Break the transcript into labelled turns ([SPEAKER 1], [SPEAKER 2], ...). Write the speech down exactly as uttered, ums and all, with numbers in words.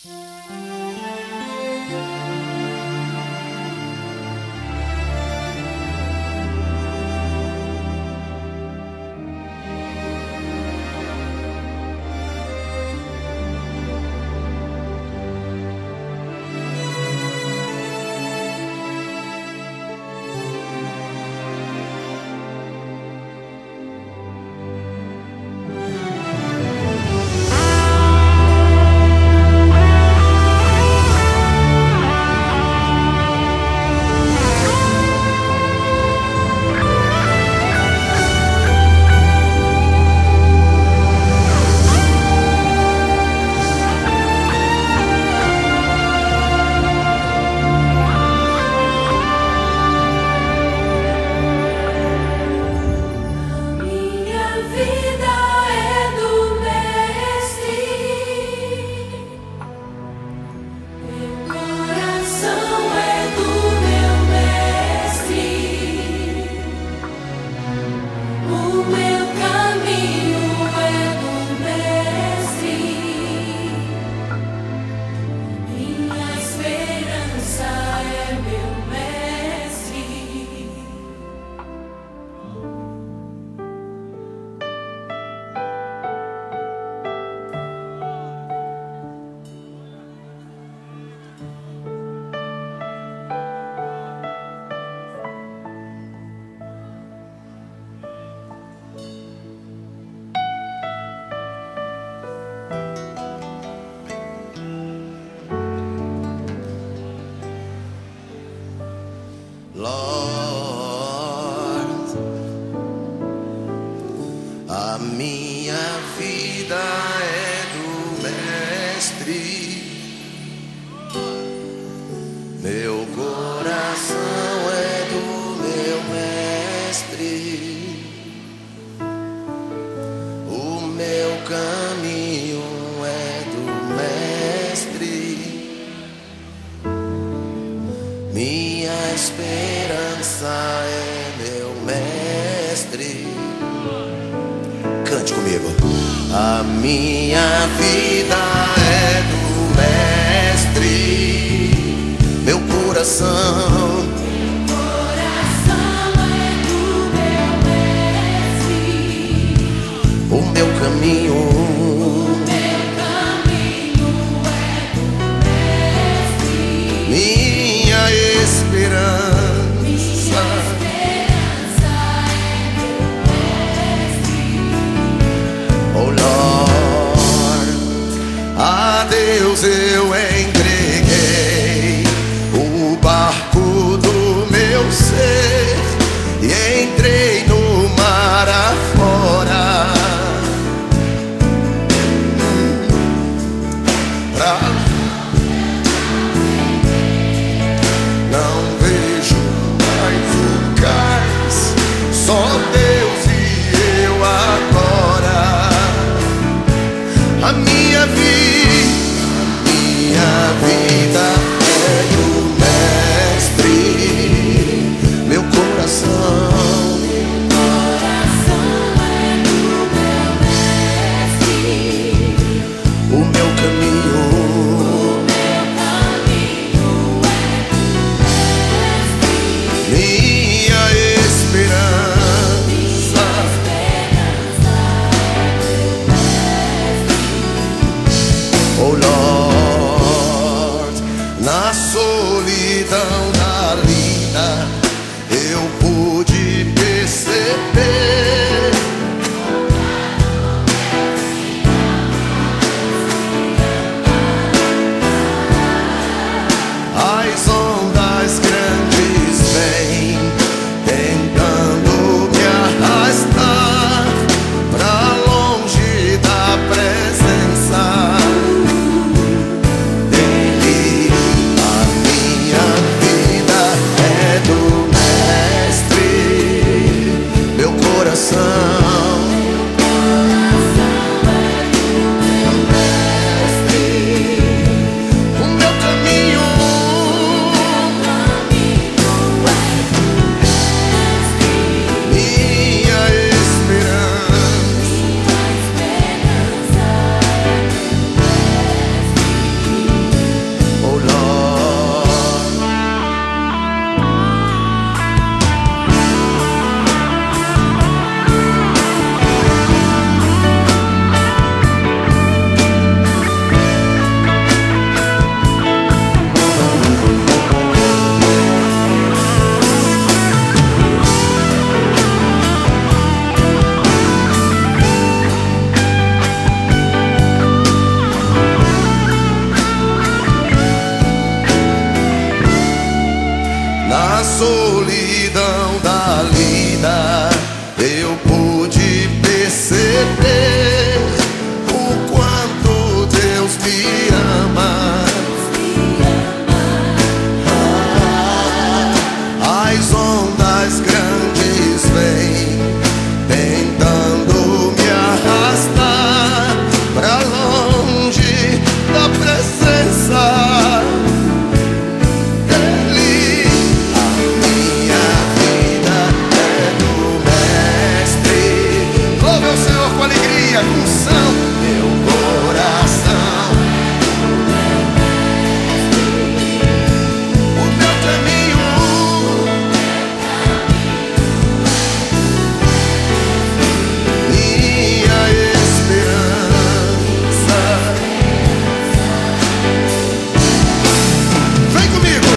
[SPEAKER 1] Lord, a minha vida é do Mestre, meu coração é do meu Mestre, o meu caminho é do Mestre, minha esperança é meu Mestre. Cante comigo. A minha vida é do Mestre, meu coração,
[SPEAKER 2] meu coração é do meu Mestre,
[SPEAKER 1] o meu caminho,
[SPEAKER 2] o meu caminho é do Mestre,
[SPEAKER 1] minha esperança. Oh Lord, a Deus eu entreguei o barco do meu ser e entrei no mar afora pra... Não vejo mais o cais, só Deus e eu agora. A minha vida, minha vida é do Mestre, meu coração,
[SPEAKER 2] meu coração é do meu Mestre,
[SPEAKER 1] o meu caminho,
[SPEAKER 2] o meu caminho é do Mestre,
[SPEAKER 1] minha esperança.
[SPEAKER 2] esperança é do Mestre.
[SPEAKER 1] Oh Lord.